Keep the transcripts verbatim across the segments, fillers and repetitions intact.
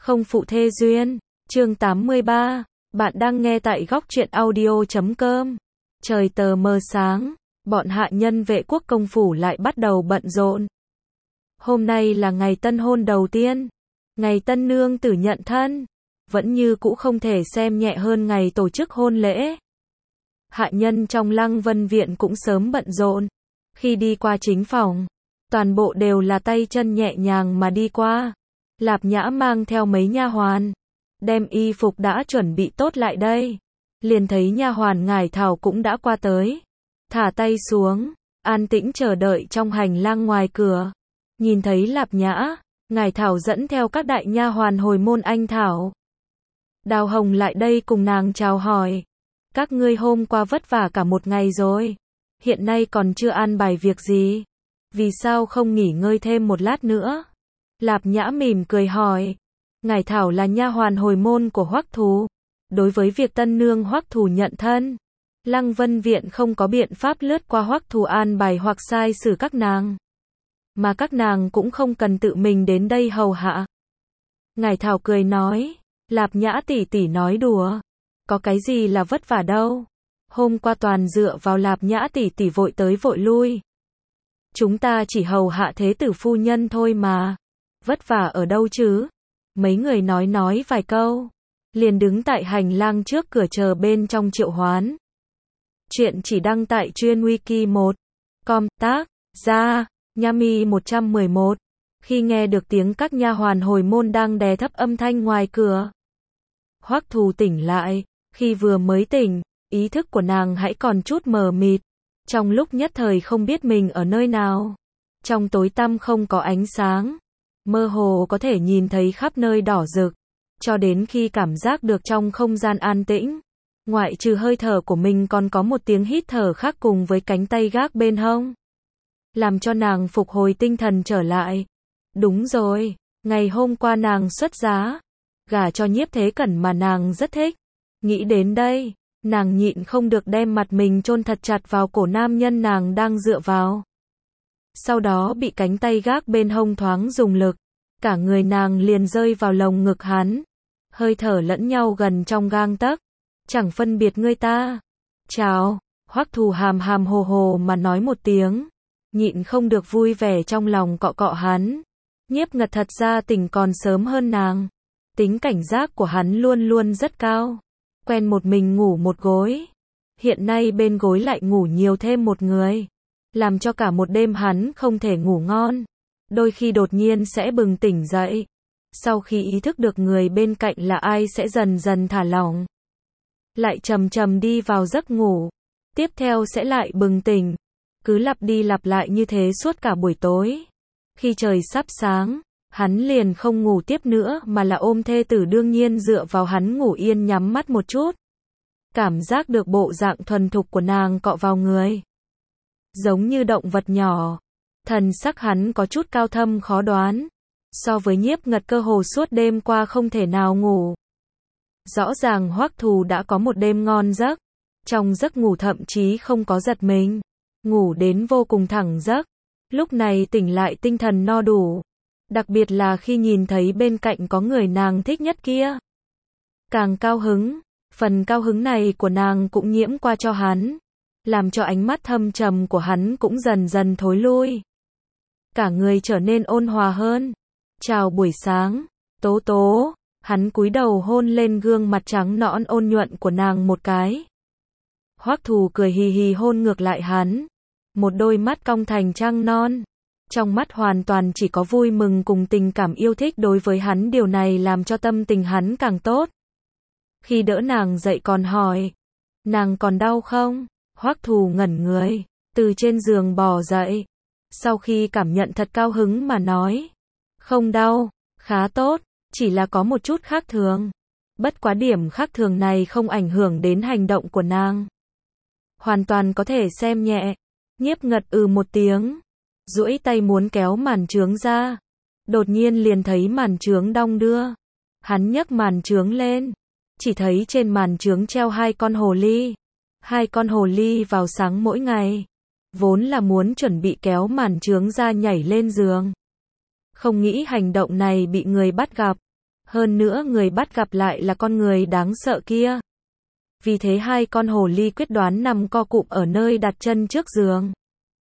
không phụ thê duyên. Chương tám mươi ba. Bạn đang nghe tại góc truyện audio chấm com. Trời tờ mờ sáng, bọn hạ nhân vệ quốc công phủ lại bắt đầu bận rộn. Hôm nay là ngày tân hôn đầu tiên, ngày tân nương tử nhận thân, vẫn như cũ không thể xem nhẹ hơn ngày tổ chức hôn lễ. Hạ nhân trong Lăng Vân Viện cũng sớm bận rộn. Khi đi qua chính phòng, toàn bộ đều là tay chân nhẹ nhàng mà đi qua. Lạp Nhã mang theo mấy nha hoàn, đem y phục đã chuẩn bị tốt lại đây. Liền thấy nha hoàn Ngải Thảo cũng đã qua tới. Thả tay xuống, an tĩnh chờ đợi trong hành lang ngoài cửa. Nhìn thấy Lạp Nhã, Ngải Thảo dẫn theo các đại nha hoàn hồi môn anh Thảo. Đào Hồng lại đây cùng nàng chào hỏi. Các ngươi hôm qua vất vả cả một ngày rồi, hiện nay còn chưa an bài việc gì, vì sao không nghỉ ngơi thêm một lát nữa? Lạp Nhã mỉm cười hỏi. Ngải Thảo là nha hoàn hồi môn của Hoắc Thù. Đối với việc tân nương Hoắc Thù nhận thân, Lăng Vân Viện không có biện pháp lướt qua Hoắc Thù an bài hoặc sai xử các nàng, mà các nàng cũng không cần tự mình đến đây hầu hạ. Ngải Thảo cười nói, Lạp Nhã tỷ tỷ nói đùa, có cái gì là vất vả đâu. Hôm qua toàn dựa vào Lạp Nhã tỷ tỷ vội tới vội lui. Chúng ta chỉ hầu hạ thế tử phu nhân thôi mà, vất vả ở đâu chứ? Mấy người nói nói vài câu, liền đứng tại hành lang trước cửa chờ bên trong triệu hoán. Chuyện chỉ đăng tại chuyên wiki một com tác ra Nhami một trăm mười một. Khi nghe được tiếng các nha hoàn hồi môn đang đè thấp âm thanh ngoài cửa, Hoắc Thù tỉnh lại. Khi vừa mới tỉnh, ý thức của nàng hãy còn chút mờ mịt, trong lúc nhất thời không biết mình ở nơi nào. Trong tối tăm không có ánh sáng, mơ hồ có thể nhìn thấy khắp nơi đỏ rực, cho đến khi cảm giác được trong không gian an tĩnh, ngoại trừ hơi thở của mình còn có một tiếng hít thở khác cùng với cánh tay gác bên hông, làm cho nàng phục hồi tinh thần trở lại. Đúng rồi, ngày hôm qua nàng xuất giá, gả cho Nhiếp Thế Cẩn mà nàng rất thích. Nghĩ đến đây, nàng nhịn không được đem mặt mình chôn thật chặt vào cổ nam nhân nàng đang dựa vào. Sau đó bị cánh tay gác bên hông thoáng dùng lực, cả người nàng liền rơi vào lồng ngực hắn, hơi thở lẫn nhau gần trong gang tấc, chẳng phân biệt ngươi ta. Chào, Hoắc Thù hàm hàm hồ hồ mà nói một tiếng, nhịn không được vui vẻ trong lòng cọ cọ hắn. Nhiếp Ngật thật ra tỉnh còn sớm hơn nàng, tính cảnh giác của hắn luôn luôn rất cao, quen một mình ngủ một gối, hiện nay bên gối lại ngủ nhiều thêm một người, làm cho cả một đêm hắn không thể ngủ ngon, đôi khi đột nhiên sẽ bừng tỉnh dậy. Sau khi ý thức được người bên cạnh là ai sẽ dần dần thả lỏng, lại chậm chậm đi vào giấc ngủ, tiếp theo sẽ lại bừng tỉnh, cứ lặp đi lặp lại như thế suốt cả buổi tối. Khi trời sắp sáng, hắn liền không ngủ tiếp nữa mà là ôm thê tử đương nhiên dựa vào hắn ngủ yên nhắm mắt một chút. Cảm giác được bộ dạng thuần thục của nàng cọ vào người, giống như động vật nhỏ. Thần sắc hắn có chút cao thâm khó đoán, so với Nhiếp Ngật cơ hồ suốt đêm qua không thể nào ngủ. Rõ ràng Hoắc Thù đã có một đêm ngon giấc, trong giấc ngủ thậm chí không có giật mình, ngủ đến vô cùng thẳng giấc. Lúc này tỉnh lại tinh thần no đủ, đặc biệt là khi nhìn thấy bên cạnh có người nàng thích nhất kia, càng cao hứng. Phần cao hứng này của nàng cũng nhiễm qua cho hắn, làm cho ánh mắt thâm trầm của hắn cũng dần dần thối lui, cả người trở nên ôn hòa hơn. Chào buổi sáng, Tố Tố. Hắn cúi đầu hôn lên gương mặt trắng nõn ôn nhuận của nàng một cái. Hoắc Thù cười hì hì hôn ngược lại hắn, một đôi mắt cong thành trăng non, trong mắt hoàn toàn chỉ có vui mừng cùng tình cảm yêu thích đối với hắn. Điều này làm cho tâm tình hắn càng tốt. Khi đỡ nàng dậy còn hỏi, nàng còn đau không? Hoắc Thù ngẩn người, từ trên giường bò dậy, sau khi cảm nhận thật cao hứng mà nói, không đau, khá tốt, chỉ là có một chút khác thường. Bất quá điểm khác thường này không ảnh hưởng đến hành động của nàng, hoàn toàn có thể xem nhẹ. Nhiếp Ngật ừ một tiếng, duỗi tay muốn kéo màn chướng ra, đột nhiên liền thấy màn chướng đong đưa. Hắn nhấc màn chướng lên, chỉ thấy trên màn chướng treo hai con hồ ly. Hai con hồ ly vào sáng mỗi ngày, vốn là muốn chuẩn bị kéo màn chướng ra nhảy lên giường. Không nghĩ hành động này bị người bắt gặp, Hơn nữa người bắt gặp lại là con người đáng sợ kia. Vì thế hai con hồ ly quyết đoán nằm co cụm ở nơi đặt chân trước giường.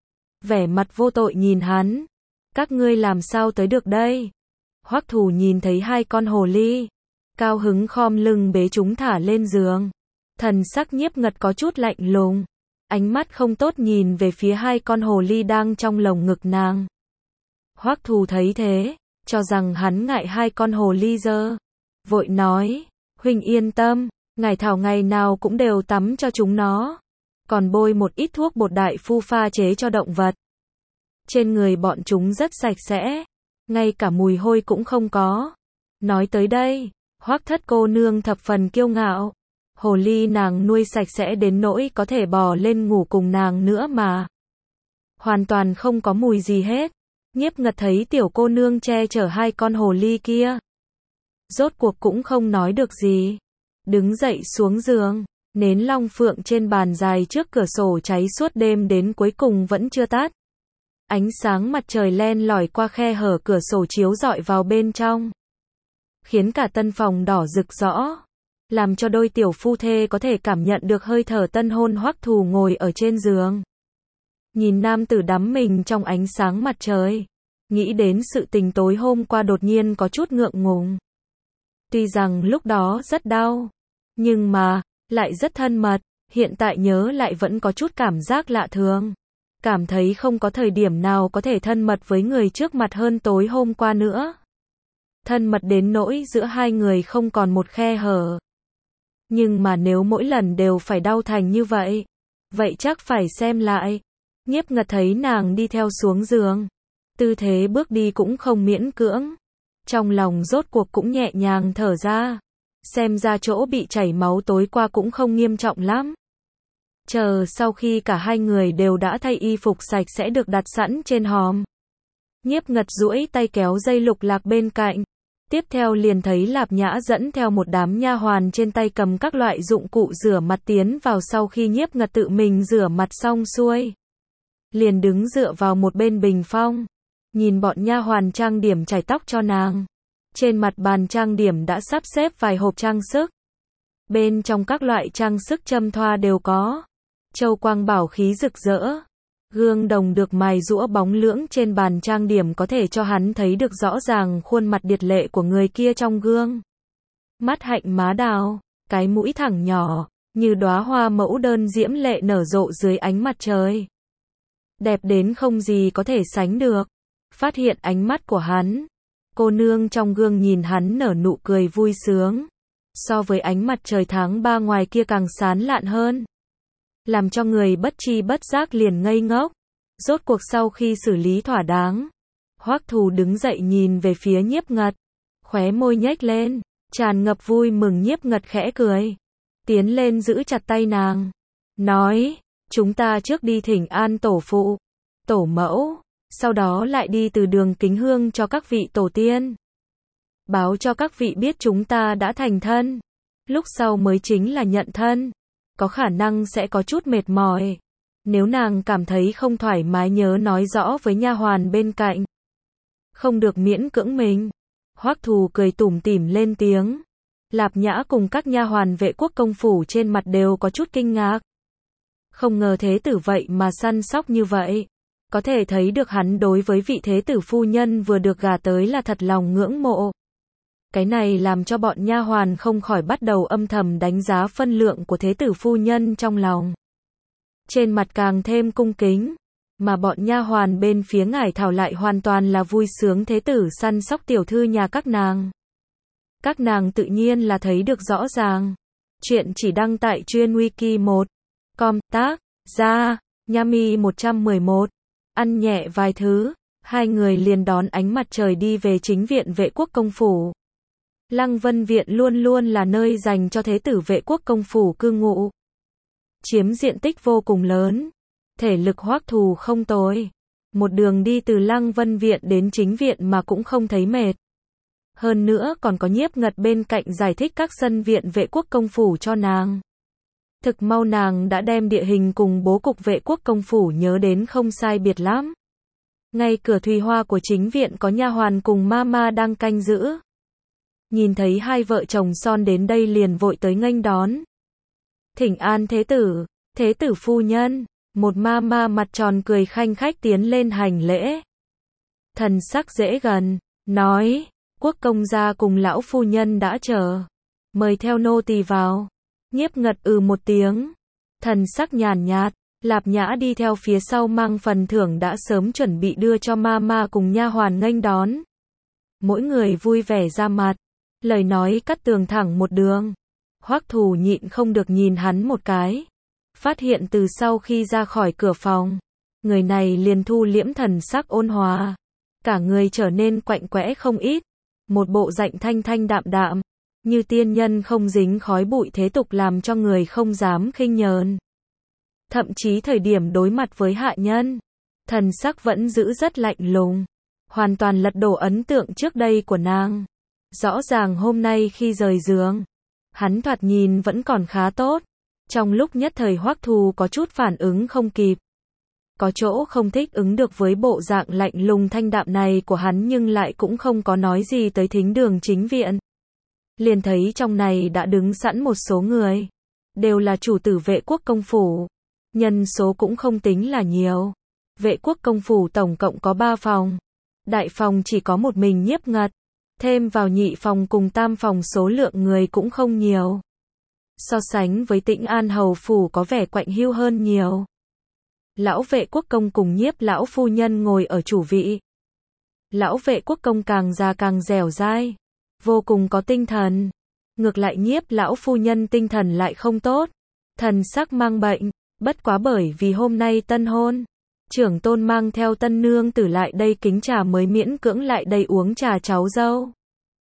Vẻ mặt vô tội nhìn hắn. Các ngươi làm sao tới được đây? Hoắc Thù nhìn thấy hai con hồ ly, cao hứng khom lưng bế chúng thả lên giường. Thần sắc Nhiếp Ngật có chút lạnh lùng, ánh mắt không tốt nhìn về phía hai con hồ ly đang trong lồng ngực nàng. Hoắc Thù thấy thế, cho rằng hắn ngại hai con hồ ly dơ, vội nói, huynh yên tâm, ngải thảo ngày nào cũng đều tắm cho chúng nó, còn bôi một ít thuốc bột đại phu pha chế cho động vật. Trên người bọn chúng rất sạch sẽ, ngay cả mùi hôi cũng không có. Nói tới đây, Hoắc Thất cô nương thập phần kiêu ngạo. Hồ ly nàng nuôi sạch sẽ đến nỗi có thể bò lên ngủ cùng nàng nữa mà. Hoàn toàn không có mùi gì hết. Nhiếp Ngật thấy tiểu cô nương che chở hai con hồ ly kia, rốt cuộc cũng không nói được gì. Đứng dậy xuống giường, nến long phượng trên bàn dài trước cửa sổ cháy suốt đêm đến cuối cùng vẫn chưa tắt. Ánh sáng mặt trời len lỏi qua khe hở cửa sổ chiếu rọi vào bên trong, khiến cả tân phòng đỏ rực rõ, làm cho đôi tiểu phu thê có thể cảm nhận được hơi thở tân hôn. Hoắc Thù ngồi ở trên giường, nhìn nam tử đắm mình trong ánh sáng mặt trời, nghĩ đến sự tình tối hôm qua đột nhiên có chút ngượng ngùng. Tuy rằng lúc đó rất đau, nhưng mà, lại rất thân mật, hiện tại nhớ lại vẫn có chút cảm giác lạ thường. Cảm thấy không có thời điểm nào có thể thân mật với người trước mặt hơn tối hôm qua nữa. Thân mật đến nỗi giữa hai người không còn một khe hở. Nhưng mà nếu mỗi lần đều phải đau thành như vậy, vậy chắc phải xem lại. Nhiếp Ngật thấy nàng đi theo xuống giường, tư thế bước đi cũng không miễn cưỡng, trong lòng rốt cuộc cũng nhẹ nhàng thở ra. Xem ra chỗ bị chảy máu tối qua cũng không nghiêm trọng lắm. Chờ sau khi cả hai người đều đã thay y phục sạch sẽ được đặt sẵn trên hòm, Nhiếp Ngật duỗi tay kéo dây lục lạc bên cạnh. Tiếp theo liền thấy Lạp Nhã dẫn theo một đám nha hoàn trên tay cầm các loại dụng cụ rửa mặt tiến vào. Sau khi Nhiếp Ngật tự mình rửa mặt xong xuôi, liền đứng dựa vào một bên bình phong, nhìn bọn nha hoàn trang điểm chải tóc cho nàng. Trên mặt bàn trang điểm đã sắp xếp vài hộp trang sức. Bên trong các loại trang sức châm thoa đều có châu quang bảo khí rực rỡ. Gương đồng được mài rũa bóng lưỡng trên bàn trang điểm có thể cho hắn thấy được rõ ràng khuôn mặt điệt lệ của người kia trong gương. Mắt hạnh má đào, cái mũi thẳng nhỏ, như đóa hoa mẫu đơn diễm lệ nở rộ dưới ánh mặt trời. Đẹp đến không gì có thể sánh được. Phát hiện ánh mắt của hắn, cô nương trong gương nhìn hắn nở nụ cười vui sướng. So với ánh mặt trời tháng ba ngoài kia càng sáng lạn hơn, làm cho người bất tri bất giác liền ngây ngốc. Rốt cuộc sau khi xử lý thỏa đáng, Hoắc Thù đứng dậy nhìn về phía Nhiếp Ngật, khóe môi nhếch lên, tràn ngập vui mừng. Nhiếp Ngật khẽ cười, tiến lên giữ chặt tay nàng, nói, chúng ta trước đi thỉnh an tổ phụ, tổ mẫu, sau đó lại đi từ đường kính hương cho các vị tổ tiên, báo cho các vị biết chúng ta đã thành thân, lúc sau mới chính là nhận thân. Có khả năng sẽ có chút mệt mỏi. Nếu nàng cảm thấy không thoải mái nhớ nói rõ với nha hoàn bên cạnh. Không được miễn cưỡng mình. Hoắc Thù cười tủm tỉm lên tiếng. Lạp Nhã cùng các nha hoàn Vệ Quốc công phủ trên mặt đều có chút kinh ngạc. Không ngờ thế tử vậy mà săn sóc như vậy. Có thể thấy được hắn đối với vị thế tử phu nhân vừa được gả tới là thật lòng ngưỡng mộ. Cái này làm cho bọn nha hoàn không khỏi bắt đầu âm thầm đánh giá phân lượng của thế tử phu nhân trong lòng. Trên mặt càng thêm cung kính, mà bọn nha hoàn bên phía Ngải Thảo lại hoàn toàn là vui sướng thế tử săn sóc tiểu thư nhà các nàng. Các nàng tự nhiên là thấy được rõ ràng. Chuyện chỉ đăng tại chuyên wiki một com tác ra Nhami một trăm mười một. Ăn nhẹ vài thứ, hai người liền đón ánh mặt trời đi về chính viện Vệ Quốc công phủ. Lăng Vân Viện luôn luôn là nơi dành cho thế tử Vệ Quốc công phủ cư ngụ. Chiếm diện tích vô cùng lớn. Thể lực Hoắc Thù không tồi. Một đường đi từ Lăng Vân Viện đến chính viện mà cũng không thấy mệt. Hơn nữa còn có Nhiếp Ngật bên cạnh giải thích các sân viện Vệ Quốc công phủ cho nàng. Thực mau nàng đã đem địa hình cùng bố cục Vệ Quốc công phủ nhớ đến không sai biệt lắm. Ngay cửa thùy hoa của chính viện có nha hoàn cùng mama đang canh giữ. nhìn thấy hai vợ chồng son đến đây liền vội tới nghênh đón. Thỉnh an thế tử, thế tử phu nhân, một ma ma mặt tròn cười khanh khách tiến lên hành lễ. Thần sắc dễ gần, nói, quốc công gia cùng lão phu nhân đã chờ, mời theo nô tỳ vào. Nhiếp Ngật ừ một tiếng, thần sắc nhàn nhạt, Lạp Nhã đi theo phía sau mang phần thưởng đã sớm chuẩn bị đưa cho ma ma cùng nha hoàn nghênh đón. Mỗi người vui vẻ ra mặt, lời nói cắt tường thẳng một đường. Hoắc Thù nhịn không được nhìn hắn một cái, phát hiện từ sau khi ra khỏi cửa phòng, người này liền thu liễm thần sắc ôn hòa, cả người trở nên quạnh quẽ không ít, một bộ dạng thanh thanh đạm đạm, như tiên nhân không dính khói bụi thế tục làm cho người không dám khinh nhờn. Thậm chí thời điểm đối mặt với hạ nhân, thần sắc vẫn giữ rất lạnh lùng, hoàn toàn lật đổ ấn tượng trước đây của nàng. Rõ ràng hôm nay khi rời giường, hắn thoạt nhìn vẫn còn khá tốt. Trong lúc nhất thời Hoắc Thù có chút phản ứng không kịp. Có chỗ không thích ứng được với bộ dạng lạnh lùng thanh đạm này của hắn nhưng lại cũng không có nói gì tới thính đường chính viện. Liền thấy trong này đã đứng sẵn một số người, đều là chủ tử Vệ Quốc công phủ. Nhân số cũng không tính là nhiều. Vệ Quốc công phủ tổng cộng có ba phòng. Đại phòng chỉ có một mình Nhiếp Ngật, thêm vào nhị phòng cùng tam phòng số lượng người cũng không nhiều. So sánh với Tĩnh An hầu phủ có vẻ quạnh hiu hơn nhiều. Lão Vệ Quốc công cùng Nhiếp lão phu nhân ngồi ở chủ vị. Lão Vệ Quốc công càng già càng dẻo dai, vô cùng có tinh thần. Ngược lại Nhiếp lão phu nhân tinh thần lại không tốt, thần sắc mang bệnh, bất quá bởi vì hôm nay tân hôn, trưởng tôn mang theo tân nương tử lại đây kính trà mới miễn cưỡng lại đây uống trà cháu dâu.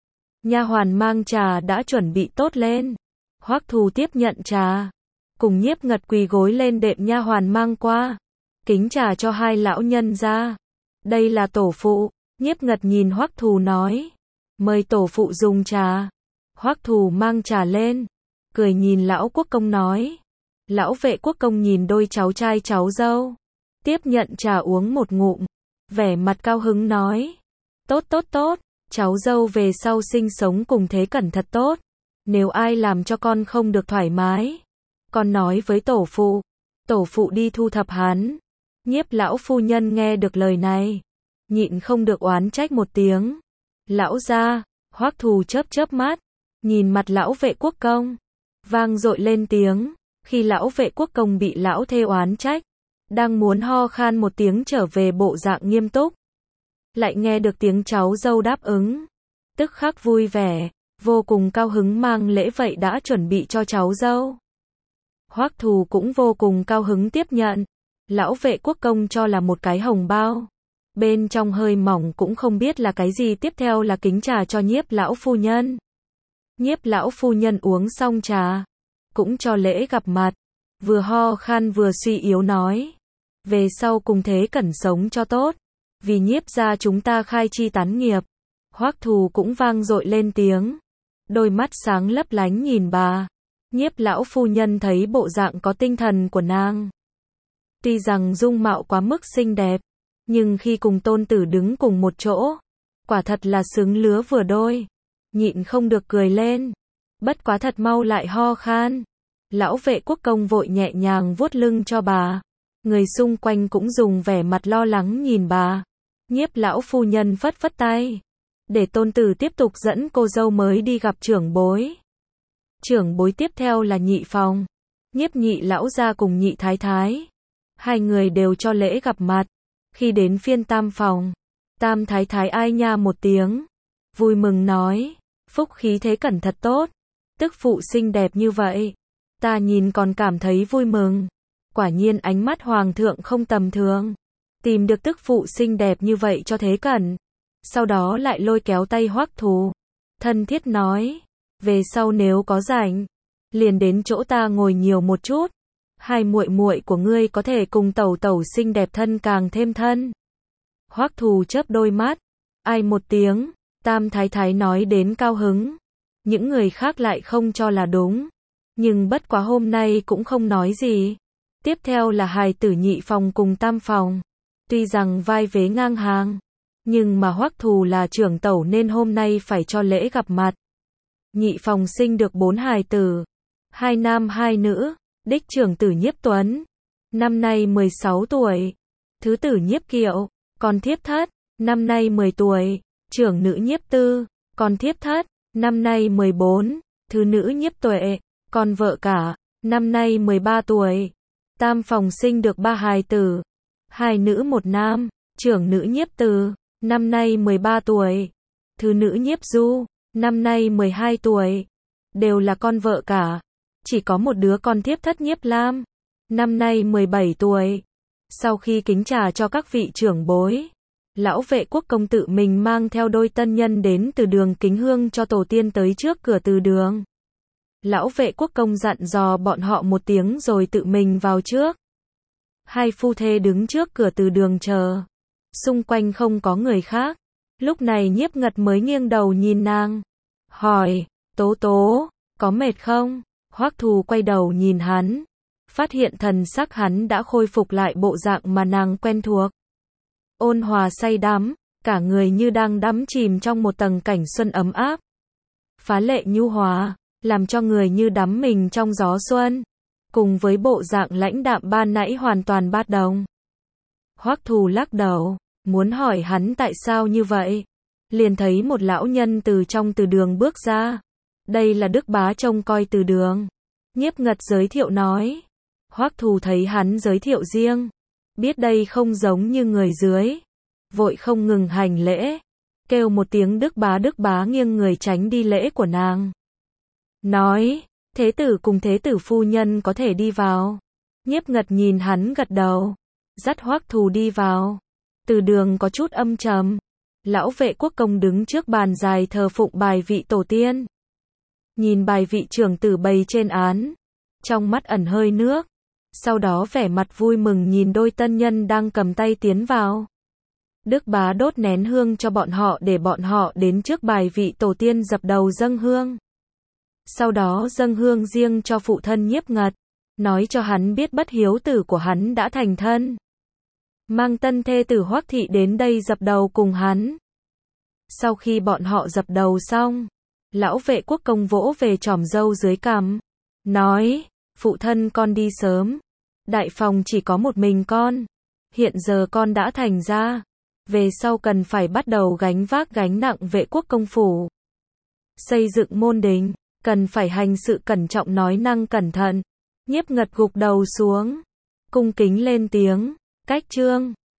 Nha hoàn mang trà đã chuẩn bị tốt lên. Hoắc Thù tiếp nhận trà, cùng Nhiếp Ngật quỳ gối lên đệm nha hoàn mang qua, kính trà cho hai lão nhân ra. Đây là tổ phụ. Nhiếp Ngật nhìn Hoắc Thù nói, mời tổ phụ dùng trà. Hoắc Thù mang trà lên, cười nhìn lão quốc công nói. Lão Vệ Quốc công nhìn đôi cháu trai cháu dâu, tiếp nhận trà uống một ngụm, vẻ mặt cao hứng nói, tốt tốt tốt, cháu dâu về sau sinh sống cùng Thế Cẩn thật tốt. Nếu ai làm cho con không được thoải mái, con nói với tổ phụ, tổ phụ đi thu thập hắn. Nhiếp lão phu nhân nghe được lời này, nhịn không được oán trách một tiếng. Lão gia. Hoắc Thù chớp chớp mắt, nhìn mặt lão Vệ Quốc công, vang dội lên tiếng. Khi lão Vệ Quốc công bị lão thê oán trách, đang muốn ho khan một tiếng trở về bộ dạng nghiêm túc, lại nghe được tiếng cháu dâu đáp ứng, tức khắc vui vẻ, vô cùng cao hứng mang lễ vậy đã chuẩn bị cho cháu dâu. Hoắc Thù cũng vô cùng cao hứng tiếp nhận. Lão Vệ Quốc công cho là một cái hồng bao, bên trong hơi mỏng cũng không biết là cái gì. Tiếp theo là kính trà cho Nhiếp lão phu nhân. Nhiếp lão phu nhân uống xong trà, cũng cho lễ gặp mặt, vừa ho khan vừa suy yếu nói, về sau cùng Thế Cẩn sống cho tốt, vì Nhiếp gia chúng ta khai chi tán nghiệp. Hoắc Thù cũng vang dội lên tiếng, đôi mắt sáng lấp lánh nhìn bà. Nhiếp lão phu nhân thấy bộ dạng có tinh thần của nàng, tuy rằng dung mạo quá mức xinh đẹp, nhưng khi cùng tôn tử đứng cùng một chỗ, quả thật là xứng lứa vừa đôi, nhịn không được cười lên. Bất quá thật mau lại ho khan. Lão Vệ Quốc công vội nhẹ nhàng vuốt lưng cho bà. Người xung quanh cũng dùng vẻ mặt lo lắng nhìn bà. Nhiếp lão phu nhân phất phất tay, để tôn tử tiếp tục dẫn cô dâu mới đi gặp trưởng bối. Trưởng bối tiếp theo là nhị phòng, Nhiếp nhị lão gia cùng nhị thái thái. Hai người đều cho lễ gặp mặt. Khi đến phiên tam phòng, tam thái thái ai nha một tiếng, vui mừng nói, phúc khí Thế Cẩn thật tốt, tức phụ xinh đẹp như vậy, ta nhìn còn cảm thấy vui mừng. Quả nhiên ánh mắt hoàng thượng không tầm thường, tìm được tức phụ xinh đẹp như vậy cho Thế Cẩn. Sau đó lại lôi kéo tay Hoắc Thù, thân thiết nói, về sau nếu có rảnh, liền đến chỗ ta ngồi nhiều một chút. Hai muội muội của ngươi có thể cùng tẩu tẩu xinh đẹp thân càng thêm thân. Hoắc Thù chớp đôi mắt, ai một tiếng. Tam thái thái nói đến cao hứng, những người khác lại không cho là đúng, nhưng bất quá hôm nay cũng không nói gì. Tiếp theo là hài tử nhị phòng cùng tam phòng, tuy rằng vai vế ngang hàng, nhưng mà Hoắc Thù là trưởng tẩu nên hôm nay phải cho lễ gặp mặt. Nhị phòng sinh được bốn hài tử, hai nam hai nữ, đích trưởng tử Nhiếp Tuấn, năm nay mười sáu tuổi, thứ tử Nhiếp Kiệu, con thiếp thất, năm nay mười tuổi, trưởng nữ Nhiếp Tư, con thiếp thất, năm nay mười bốn, thứ nữ Nhiếp Tuệ, con vợ cả, năm nay mười ba tuổi. Tam phòng sinh được ba hài tử, hai nữ một nam, trưởng nữ Nhiếp Từ, năm nay mười ba tuổi, thứ nữ Nhiếp Du, năm nay mười hai tuổi, đều là con vợ cả. Chỉ có một đứa con thiếp thất Nhiếp Lam, năm nay mười bảy tuổi. Sau khi kính trà cho các vị trưởng bối, lão vệ quốc công tự mình mang theo đôi tân nhân đến từ đường kính hương cho tổ tiên tới trước cửa từ đường. Lão vệ quốc công dặn dò bọn họ một tiếng rồi tự mình vào trước. Hai phu thê đứng trước cửa từ đường chờ. Xung quanh không có người khác. Lúc này Nhiếp Ngật mới nghiêng đầu nhìn nàng. Hỏi, Tố Tố, có mệt không? Hoắc Thù quay đầu nhìn hắn. Phát hiện thần sắc hắn đã khôi phục lại bộ dạng mà nàng quen thuộc. Ôn hòa say đắm, cả người như đang đắm chìm trong một tầng cảnh xuân ấm áp. Phá lệ nhu hòa, làm cho người như đắm mình trong gió xuân. Cùng với bộ dạng lãnh đạm ban nãy hoàn toàn bất đồng. Hoắc Thù lắc đầu, muốn hỏi hắn tại sao như vậy. Liền thấy một lão nhân từ trong từ đường bước ra. Đây là Đức Bá trông coi từ đường. Nhiếp Ngật giới thiệu nói. Hoắc Thù thấy hắn giới thiệu riêng. Biết đây không giống như người dưới. Vội không ngừng hành lễ. Kêu một tiếng Đức Bá Đức Bá nghiêng người tránh đi lễ của nàng. Nói, thế tử cùng thế tử phu nhân có thể đi vào. Nhiếp Ngật nhìn hắn gật đầu. Dắt Hoắc Thù đi vào. Từ đường có chút âm trầm. Lão vệ quốc công đứng trước bàn dài thờ phụng bài vị tổ tiên. Nhìn bài vị trưởng tử bày trên án. Trong mắt ẩn hơi nước. Sau đó vẻ mặt vui mừng nhìn đôi tân nhân đang cầm tay tiến vào. Đức Bá đốt nén hương cho bọn họ để bọn họ đến trước bài vị tổ tiên dập đầu dâng hương. Sau đó dâng hương riêng cho phụ thân Nhiếp Ngật. Nói cho hắn biết bất hiếu tử của hắn đã thành thân. Mang tân thê tử Hoắc thị đến đây dập đầu cùng hắn. Sau khi bọn họ dập đầu xong, lão vệ quốc công vỗ về chòm râu dưới cằm. Nói, phụ thân con đi sớm. Đại phòng chỉ có một mình con. Hiện giờ con đã thành ra. Về sau cần phải bắt đầu gánh vác gánh nặng vệ quốc công phủ. Xây dựng môn đình, cần phải hành sự cẩn trọng nói năng cẩn thận. Nhiếp Ngật gục đầu xuống. Cung kính lên tiếng, cách trương.